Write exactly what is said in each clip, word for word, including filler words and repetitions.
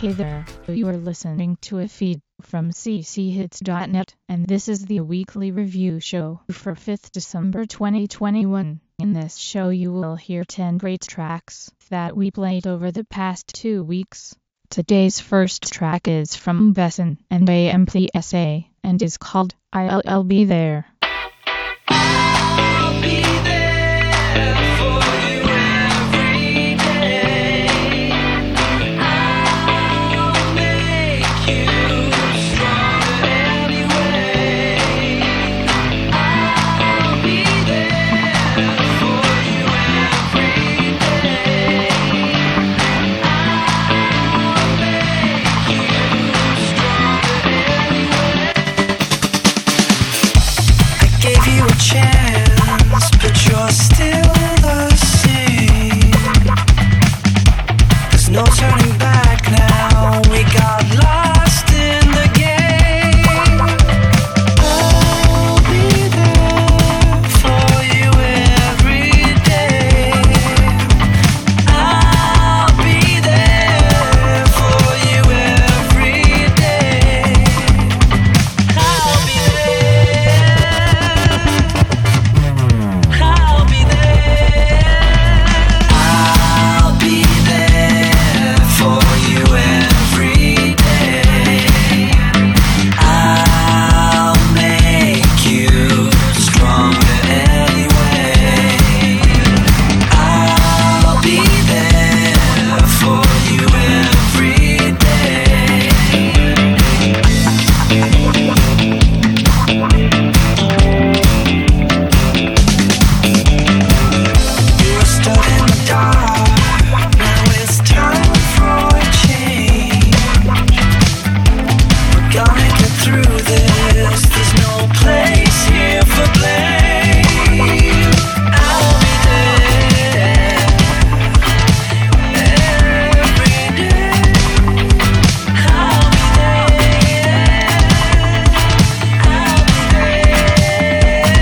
Hey there, you are listening to a feed from c c hits dot net, and this is the weekly review show for fifth December twenty twenty-one. In this show you will hear ten great tracks that we played over the past two weeks. Today's first track is from Besson and A M P S A, and is called I'll, I'll Be There. I'll be there for you every day. I'll make you stronger anyway. I'll be there for you every day. I'll make you stronger anyway. I gave you a chance, but you're still the same. There's no turning back now, we got lost in the game. I'll be there for you every day. I'll be there for you every day. I'll be there. I'll be there. I'll be there for you every day. I'll make you stronger anyway. I'll be there for you every day. You were stuck in the dark, now it's time for a change. We're gonna get through this, there's no place here for blame. I'll be there every day. I'll be there. I'll be there.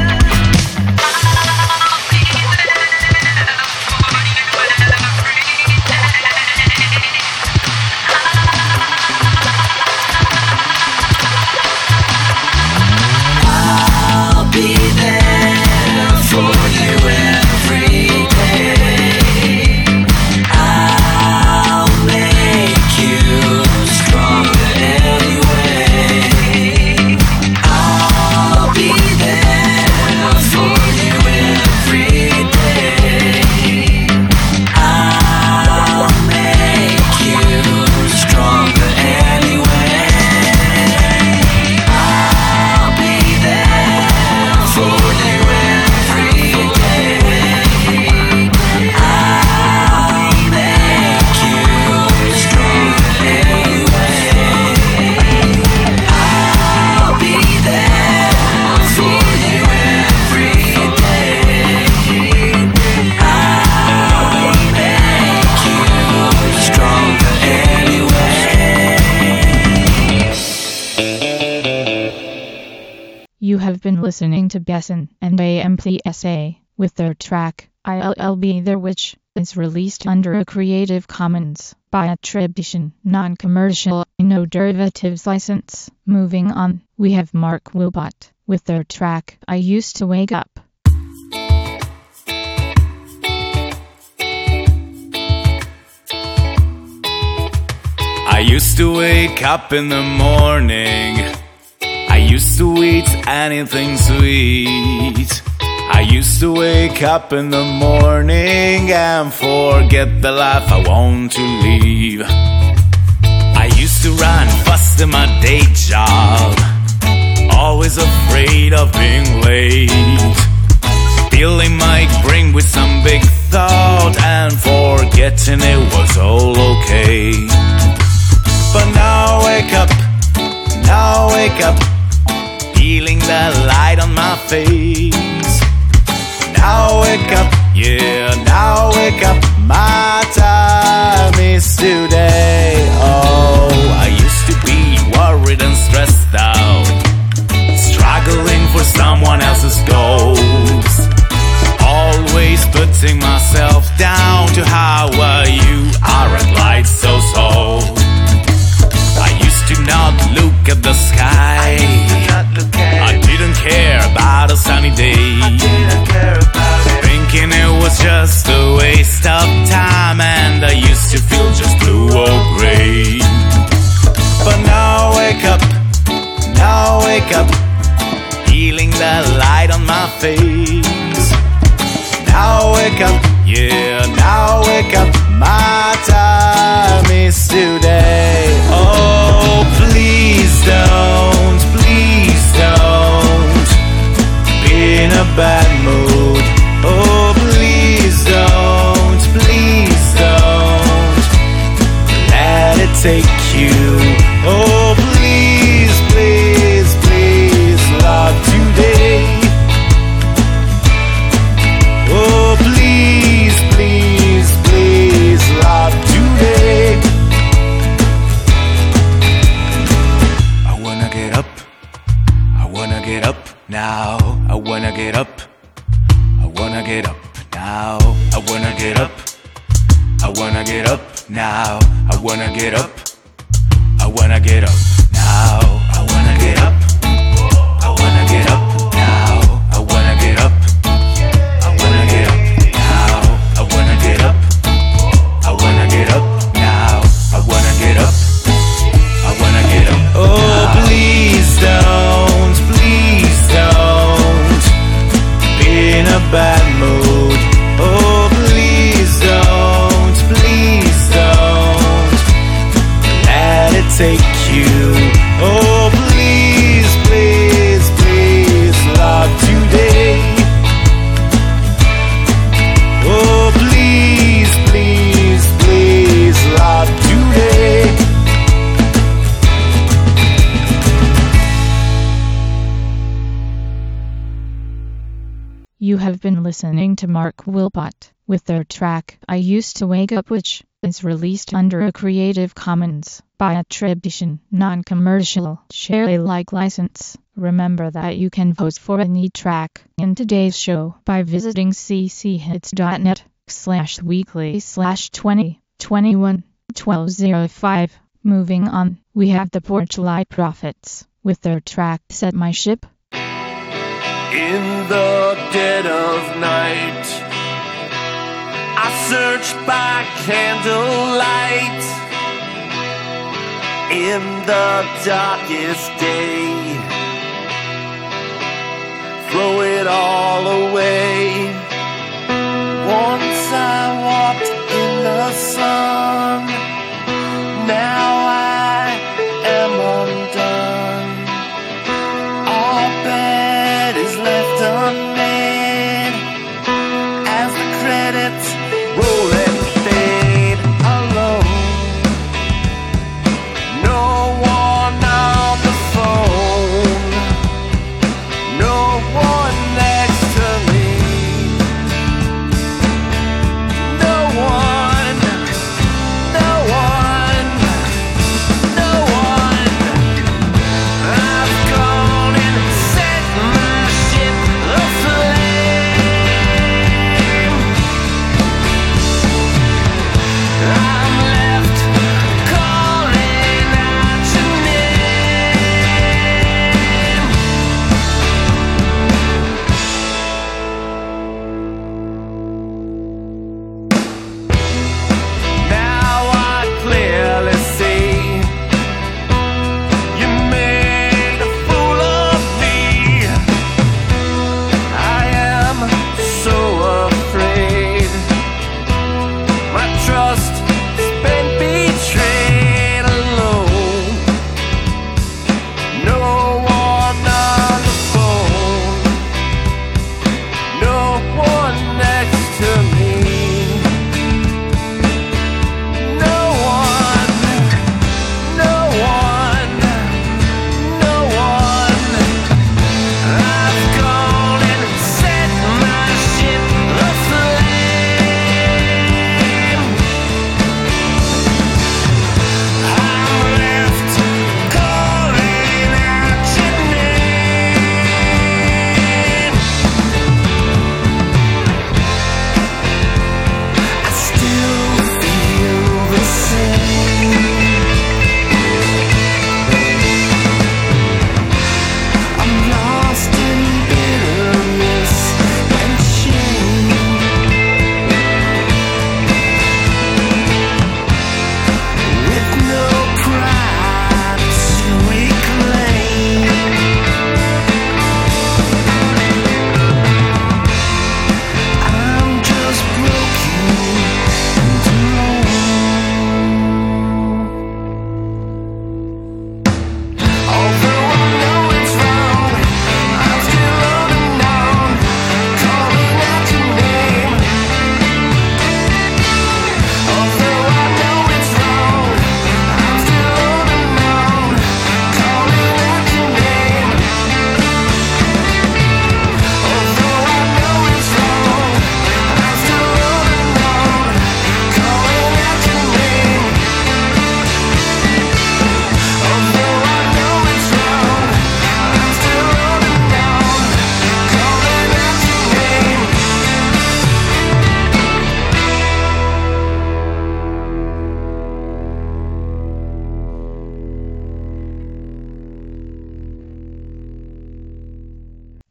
I'll be there for you every day. I'll make you stronger anyway. I'll be there for you every day. I'll make you stronger anyway. I'll be there for you every day. I'll make you stronger anyway. I'll be there for you every day. I'll make you stronger anyway. You have been listening to Besson and A M P S A with their track I'll, I'll Be There, which is released under a Creative Commons by attribution, non-commercial, no derivatives license. Moving on, we have Mark Wilbot with their track I Used to Wake Up. I used to wake up in the morning. I used to eat anything sweet. I used to wake up in the morning and forget the life I want to live. I used to run fast in my day job, always afraid of being late. Feeling might bring with some big thought and forgetting it was all okay. But now I wake up, now I wake up, feeling the light on my face. Now I wake up, yeah, now I wake up, my time is today. Oh, I used to be worried and stressed out, struggling for someone else's goals, always putting myself down to how uh, you are at light so so. about a sunny day. I didn't care about it. Thinking it was just a waste of time, and I used to feel just blue or gray. But now I wake up, now I wake up, feeling the light on my face. Now I wake up, yeah, now I wake up, my time is today. Oh, please don't, please don't be in a bad mood. Oh, please don't, please don't let it take you. Oh, please, please, please, love today. Oh, please, please, please, love today. I wanna get up, I wanna get up now. I wanna get up, I wanna get up now. I wanna get up, I wanna get up now. I wanna get up, I wanna get up now. I wanna get up, I wanna get up now. I wanna get up, I wanna get up now. I wanna get up, I wanna get up now. I wanna get up, I wanna get up. Oh, please don't, please don't be in a bad mood. Oh, please don't, please don't let it take you. Oh, please, please, please, love today. Oh, please, please, please, love today. You have been listening to Mark Wilpot with their track I Used to Wake Up, which is released under a Creative Commons by attribution, non-commercial, share Alike license. Remember that you can vote for any track in today's show by visiting cchits.net slash weekly slash 20 21 12 oh five. Moving on, we have the Porchlight Prophets with their track Set My Ship. In the dead of night, I search by candlelight. In the darkest day, throw it all away. Once I walked in the sun, now I am undone. All bad is left unmade as the credits roll and fade. Alone, no one on the phone, no one next to me.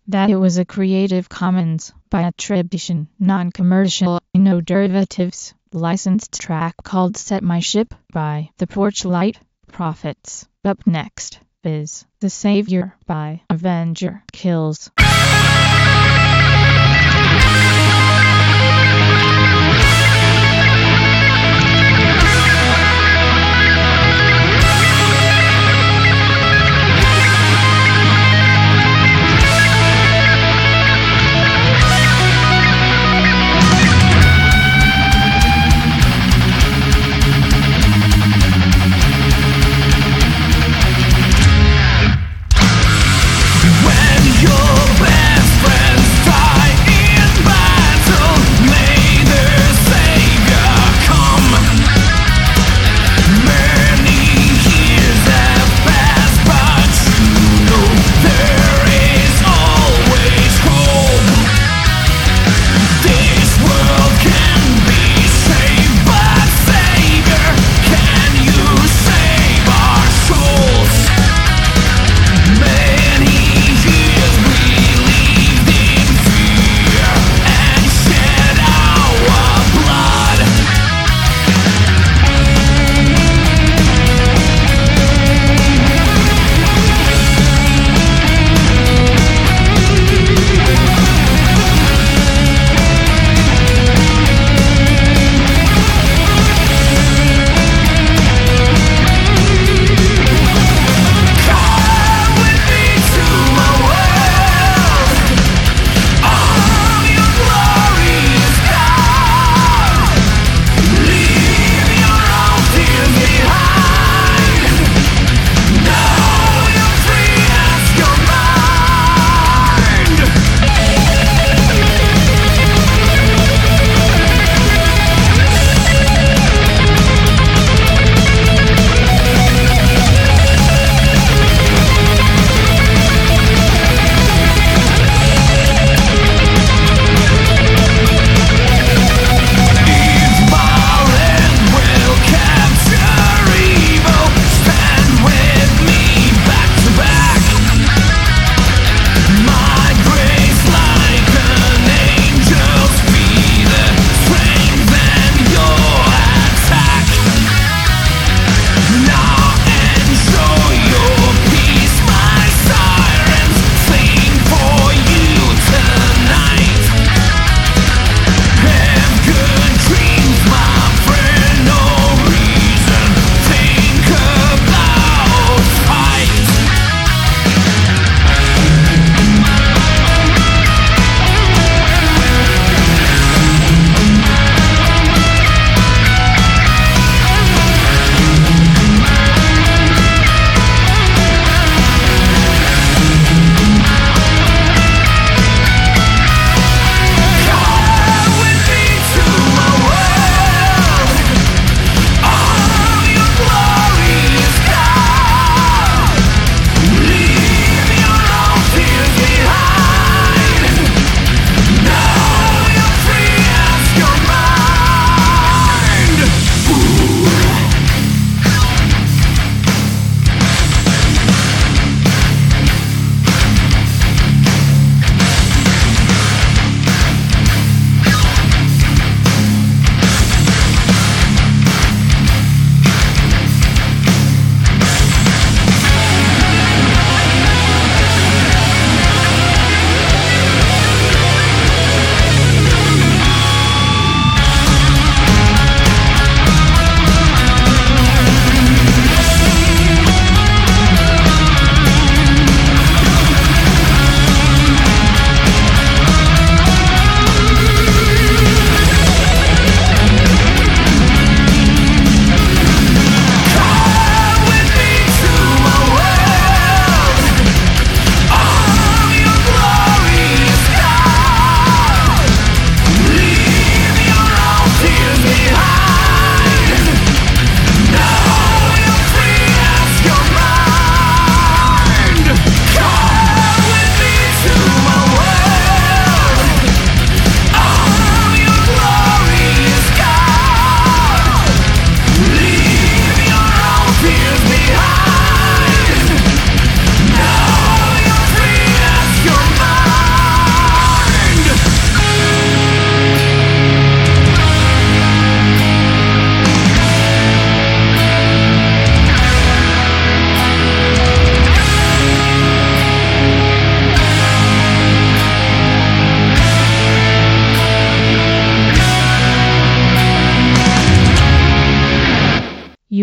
that it was a Creative Commons by attribution, non-commercial, no derivatives, licensed track called Set My Ship by The Porchlight Prophets. Up next is The Savior by Avenger Kills. When your best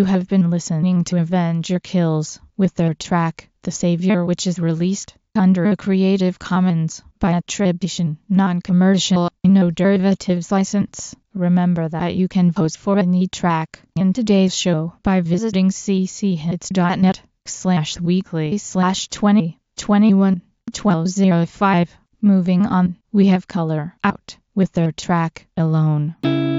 have been listening to Avenger Kills with their track, The Savior, which is released under a Creative Commons by attribution, non-commercial, no derivatives license. Remember that you can vote for any track in today's show by visiting cchits.net slash weekly slash 20 21 twelve oh five. Moving on, we have Color Out with their track, Alone.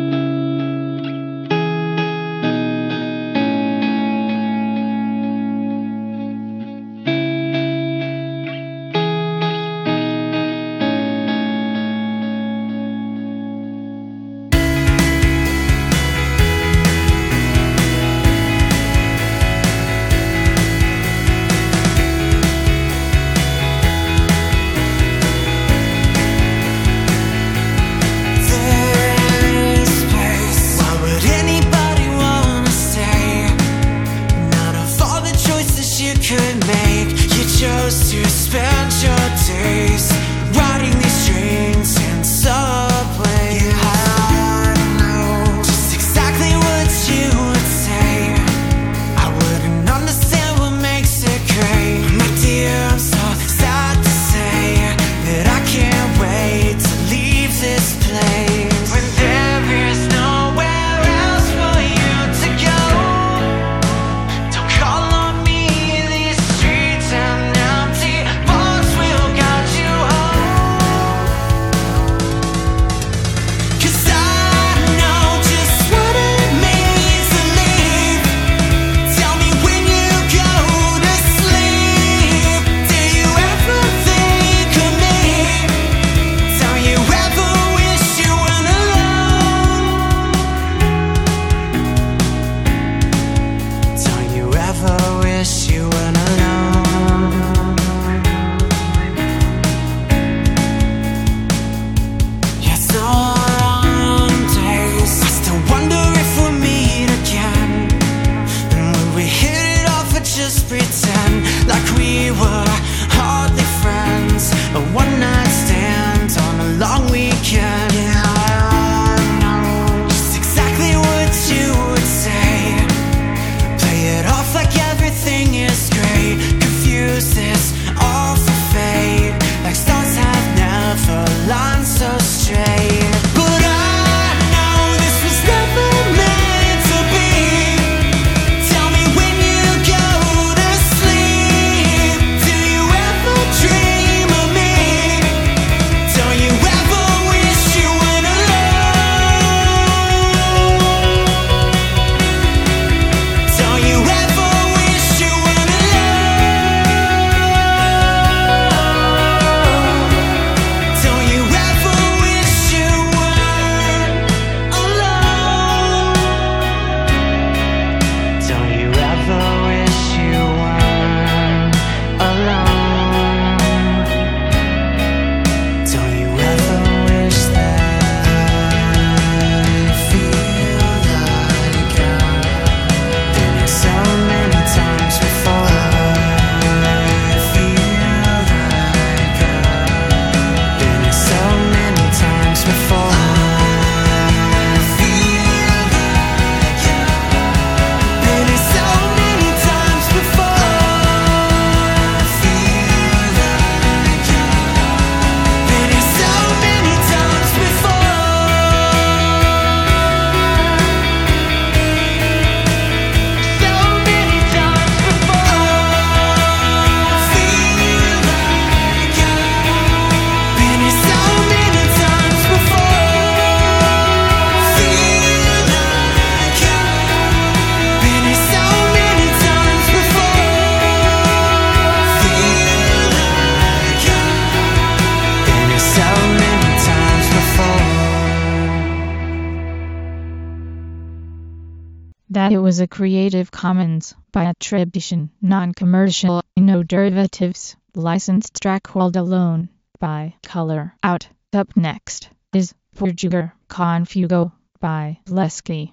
That it was a Creative Commons by attribution, non-commercial, no derivatives, licensed track called Alone by Color Out. Up next is Portugal Confugo by Lesky.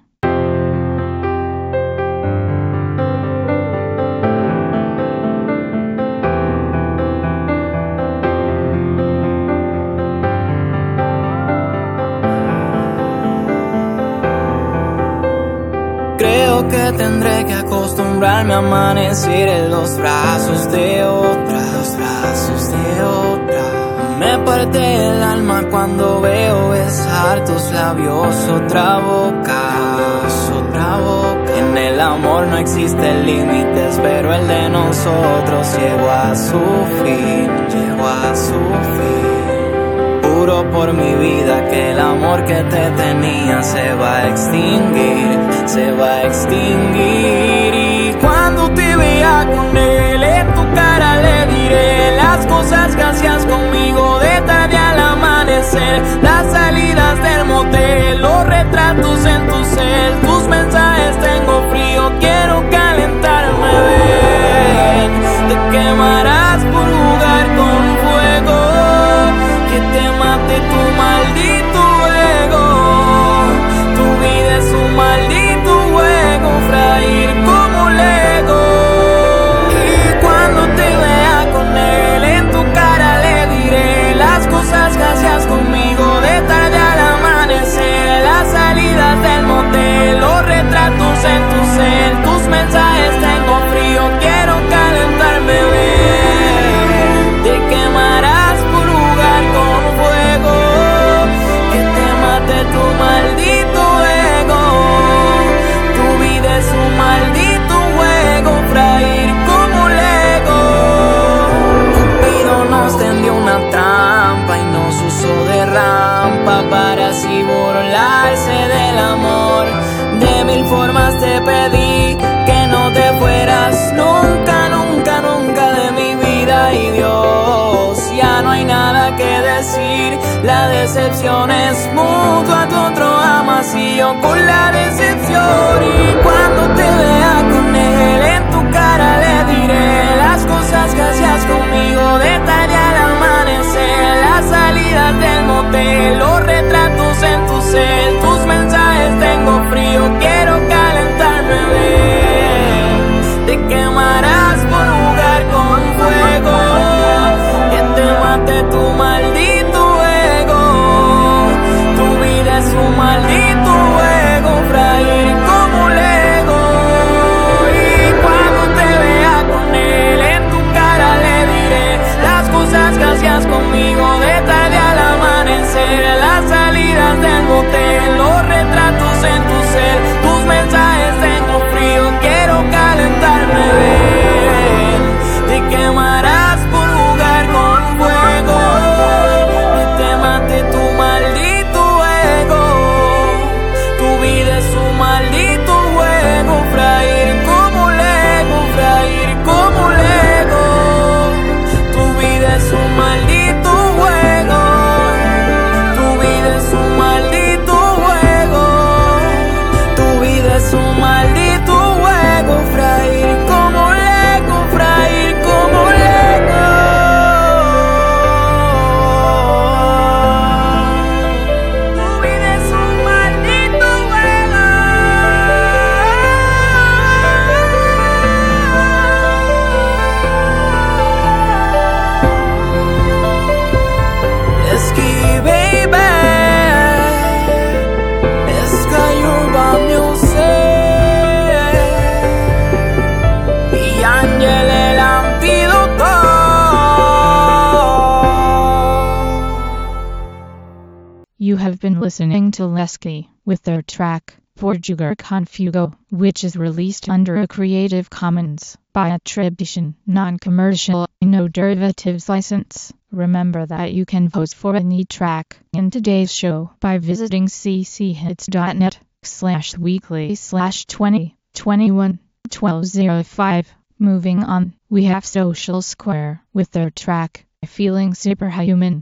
Creo Creo que tendré que acostumbrarme a amanecer en los brazos de otra, los brazos de otra. Me parte el alma cuando veo besar tus labios, otra boca, otra boca. En el amor no existen límites, pero el de nosotros llegó a su fin, llegó a su fin. Juro por mi vida que el amor que te tenía se va a extinguir, se va a extinguir. Y cuando te vea con él, en tu cara le diré las cosas que hacías conmigo de tarde al amanecer, las salidas del motel, los retratos en tu cel, tus mensajes tengo frío, quiero calentarme, ven. Te quemarás por jugar con fuego, que te mate tu maldito ego. Tu vida es un maldito juego, frágil como Lego. Y cuando te vea con él, en tu cara le diré las cosas que hacías conmigo de tarde al amanecer, las salidas del motel, los retratos en tu cel, tus mensajes tengo frío, quiero calentarme bien. Te quemarás por jugar con fuego, que te mate tu maldito ego. Tu vida es un maldito juego, frágil como Lego. Cupido nos tendió una trampa y nos usó de rampa para así burlarse del amor. De mil formas te pedí que no te fueras nunca, nunca, nunca de mi vida. Y Dios, ya no hay nada que decir, la decepción es mutua, tu otro amas y yo con la decepción. Y cuando te vea con él, en tu cara le diré las cosas que hacías conmigo de tarde al amanecer, las salidas del motel, los retratos en tu cel, tus mensajes tengo frío, quiero calentarme bien. Te quemarás por jugar con fuego, que te mate tu maldito ego. Tu vida es un maldito juego, frágil como Lego. Y cuando te vea con él, en tu cara le diré las cosas que hacías conmigo de tarde al amanecer, las salidas del motel, los retratos en tu cel, tus mensajes tengo frío, quiero calentarme bien. Te quemarás por jugar con fuego, que te mate tu maldito ego. Tu vida es un maldito juego, frágil como Lego, frágil como Lego. Tu vida es un maldito juego, tu vida es un maldito juego. Tu vida es un maldito juego, frágil como Lego, frágil como Lego. Tu vida es un maldito juego. Esqui, baby, Sky Urban Music y Ángel el antídoto. You have been listening to Lesky with their track Portugal Confugo, which is released under a Creative Commons by attribution, non-commercial, no derivatives license. Remember that you can vote for any track in today's show by visiting cchits.net slash weekly slash 20 21 12 oh five. Moving on, we have Social Square with their track Feeling Superhuman.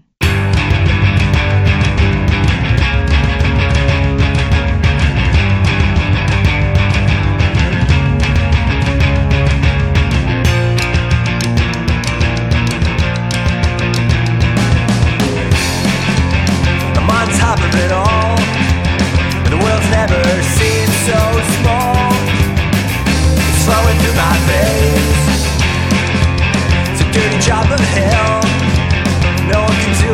I'm on top of it all. The world's never seemed so small. It's flowing through my veins. It's a dirty job of hell. No one can do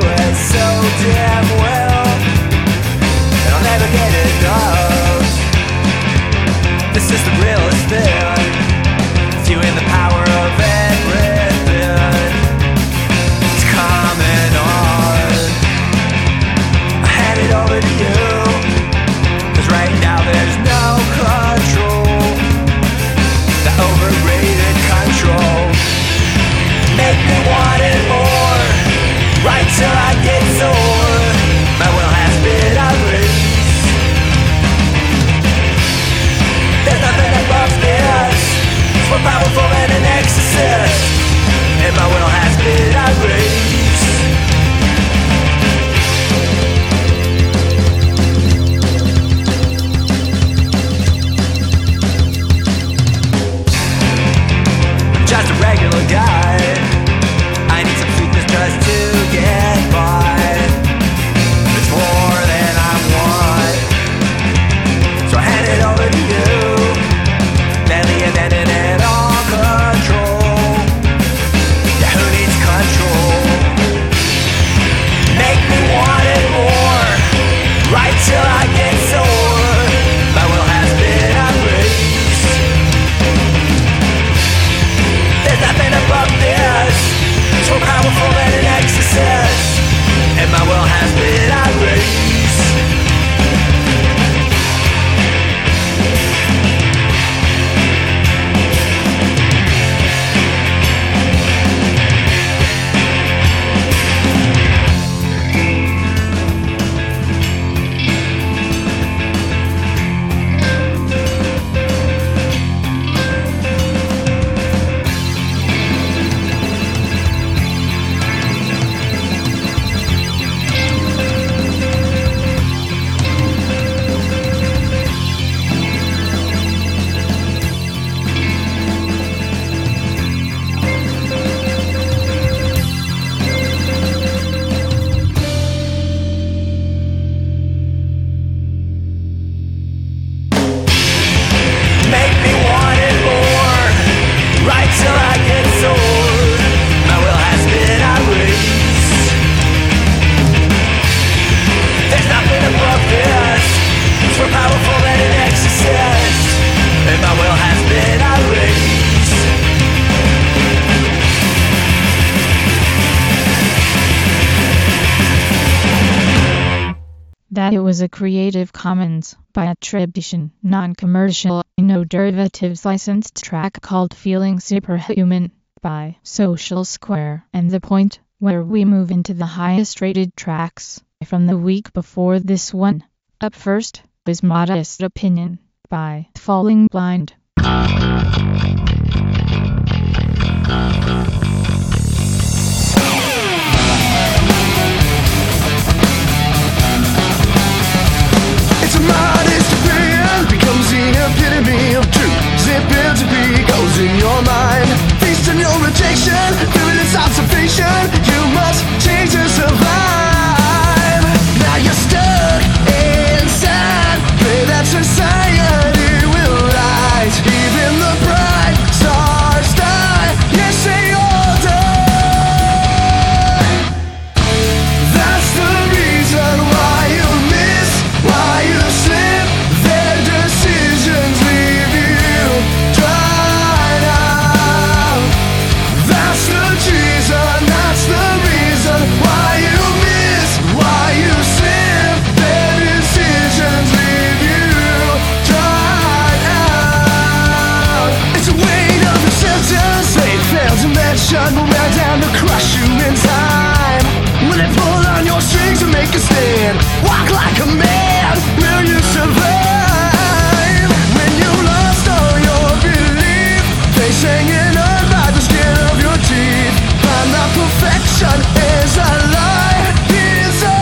That it was a Creative Commons by attribution, non-commercial, no derivatives licensed track called Feeling Superhuman by Social Square. And the point where we move into the highest rated tracks from the week before this one. Up first is Modest Opinion by Falling Blind. It's a modest opinion, becomes the epitome of truth. Zip into be goes in your mind. Feast on your rejection, feeling observation. You must change to survive. Now you're stuck inside. Pray that society will rise. Even the bright stars die. Yes, they all die. That's the reason why you miss, why you slip. Their decisions leave you dried out. That's the reason, that's the reason why you miss, why you slip. Their decisions leave you dried out. It's a weight of acceptance they fail to mention. Will melt down to crush you in time. When they pull on your strings and make a stand, walk like a man. Will you survive? When you lost all your belief, they hanging on by the skin of your teeth. Find that perfection is a lie, is a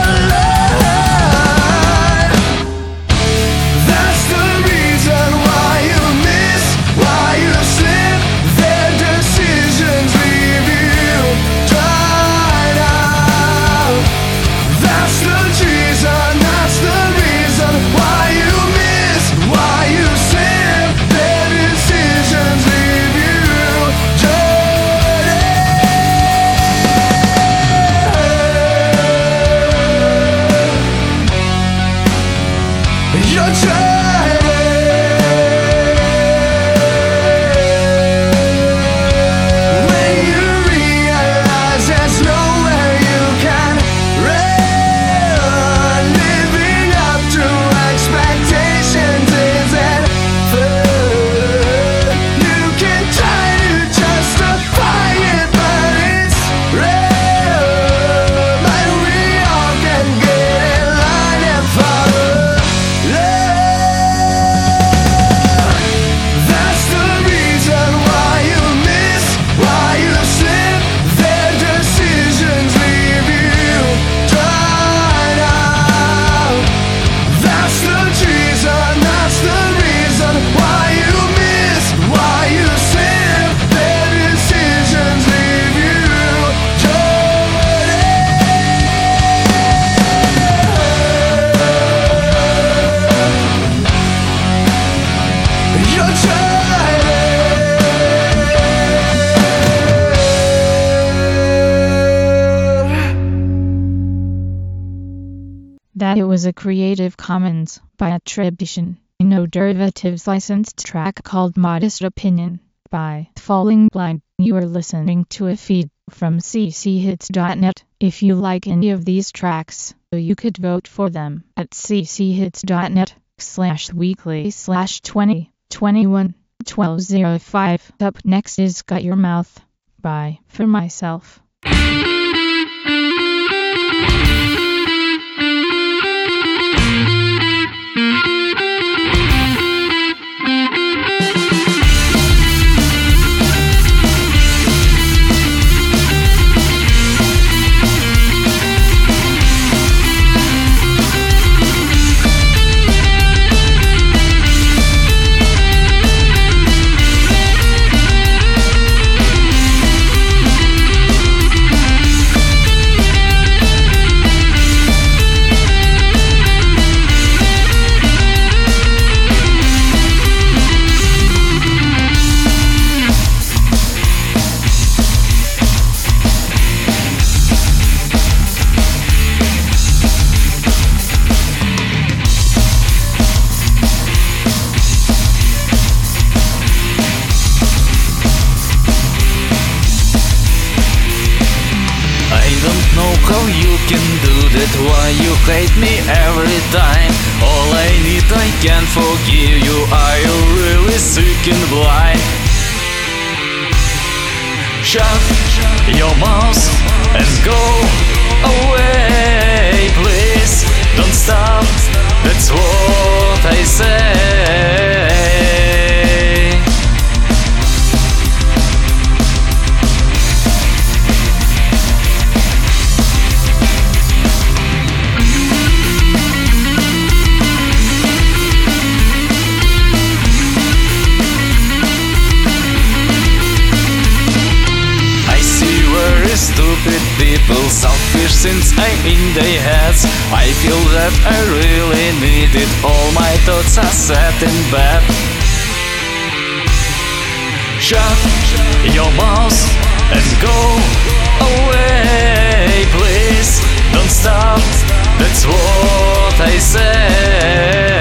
lie. That's the reason why you miss, why you slip. Their decisions leave you dried out. That's the reason, that's the reason why you miss, why you slip. Their decisions leave you dried out. You're dried. When you realize there's nowhere you can run, living up to expectations isn't fun. You can try to justify it, but it's real. But we all can get in line and follow love. That's the reason why you miss, why you slip. Their decisions leave you dried out. That's the reason, that's the reason why you miss, why you slip. Their decisions leave you dried out. You're dried. That it was a Creative Commons by attribution, no derivatives licensed track called Modest Opinion by Falling Blind. You are listening to a feed from c c hits dot net. If you like any of these tracks, you could vote for them at c c hits dot net slash weekly slash twenty twenty-one twelve oh five. Up next is Got Your Mouth by For Myself. You're every time. All I need, I can forgive you. Are you really sick and blind? Shut your mouth and go away, please. Don't stop, that's what I say. Stupid people, selfish since I'm in their heads. I feel that I really need it. All my thoughts are set in bed. Shut your mouth and go away, please. Don't stop, that's what I say.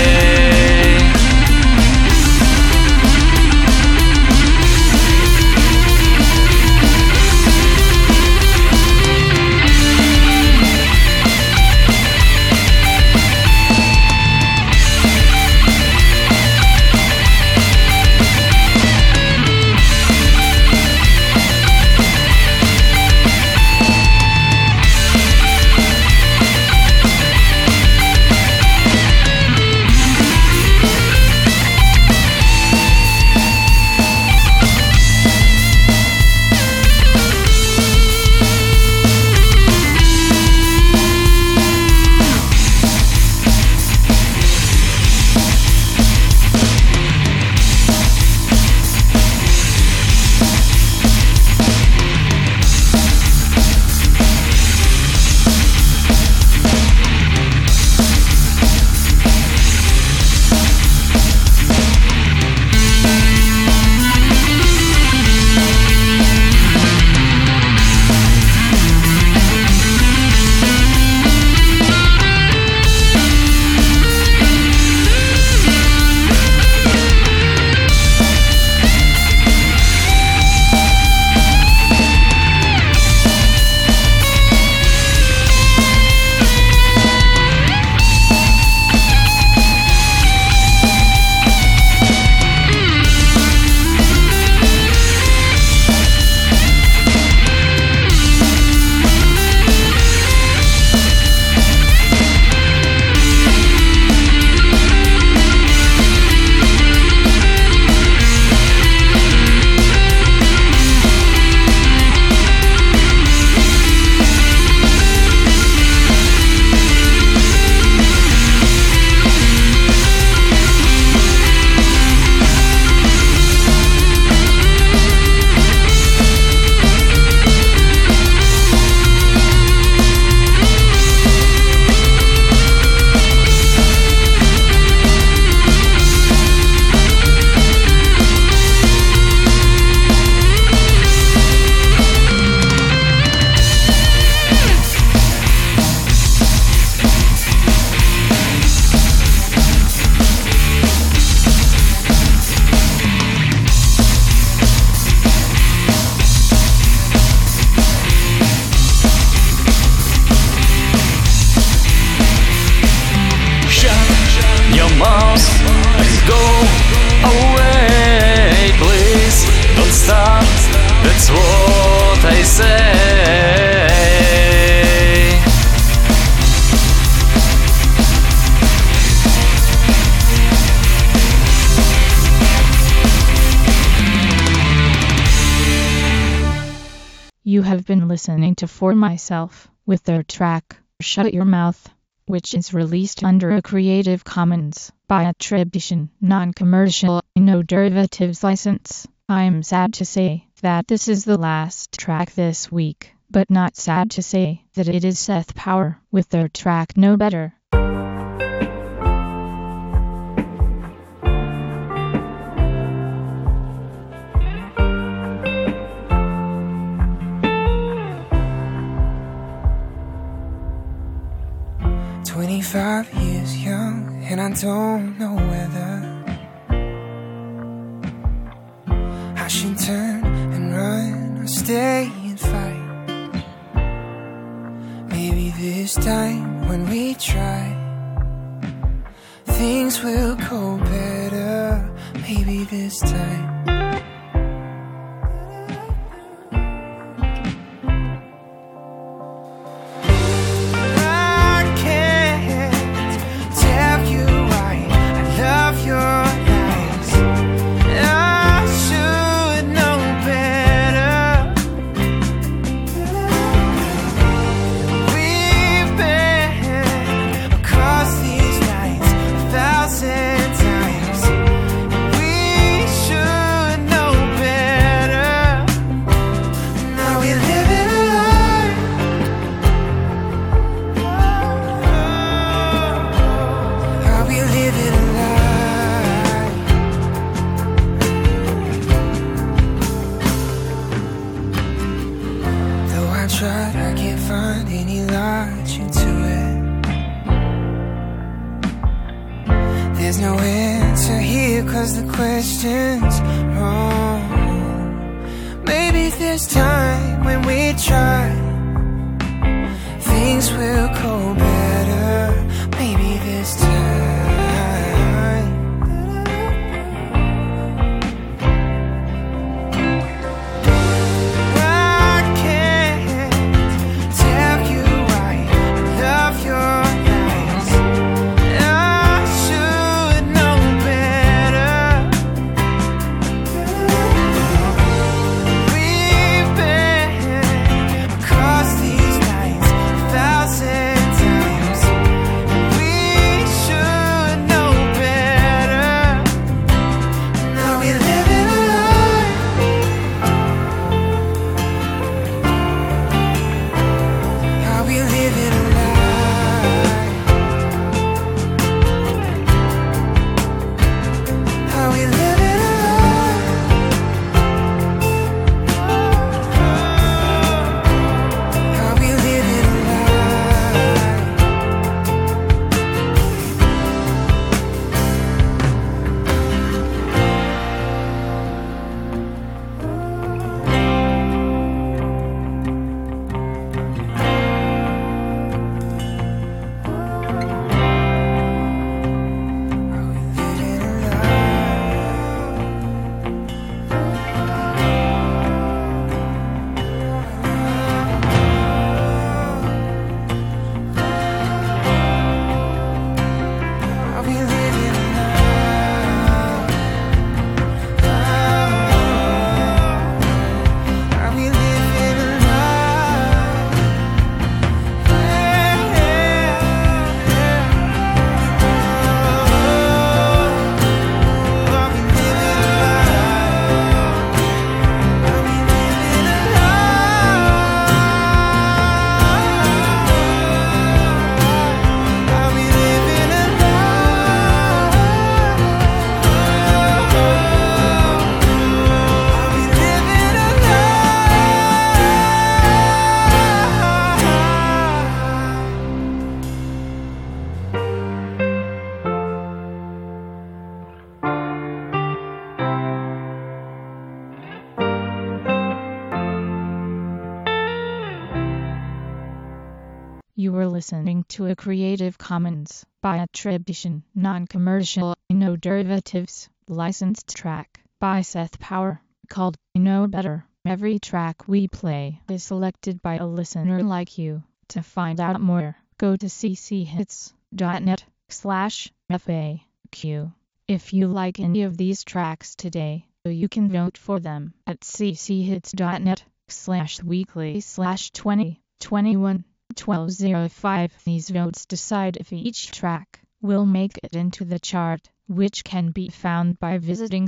You have been listening to For Myself with their track, Shut Your Mouth, which is released under a Creative Commons by attribution, non-commercial, no derivatives license. I'm sad to say that this is the last track this week, but not sad to say that it is Seth Power with their track No Better. Twenty-five years young, and I don't know whether I should turn and run or stay and fight. Maybe this time when we try, things will go better, maybe this time. Tried, I can't find any logic to it. There's no answer here, cause the question's wrong. Maybe this time when we try, things will go better. Maybe this time. You were listening to a Creative Commons by attribution, non-commercial, no derivatives, licensed track by Seth Power, called Know Better. Every track we play is selected by a listener like you. To find out more, go to cchits.net slash FAQ. If you like any of these tracks today, you can vote for them at cchits.net slash weekly slash 2021. twelve oh five. These votes decide if each track will make it into the chart, which can be found by visiting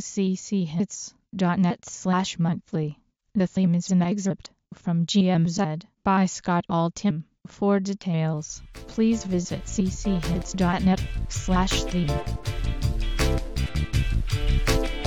cchits.net slash monthly. The theme is an excerpt from G M Z by Scott Altham. For details, please visit cchits.net slash theme.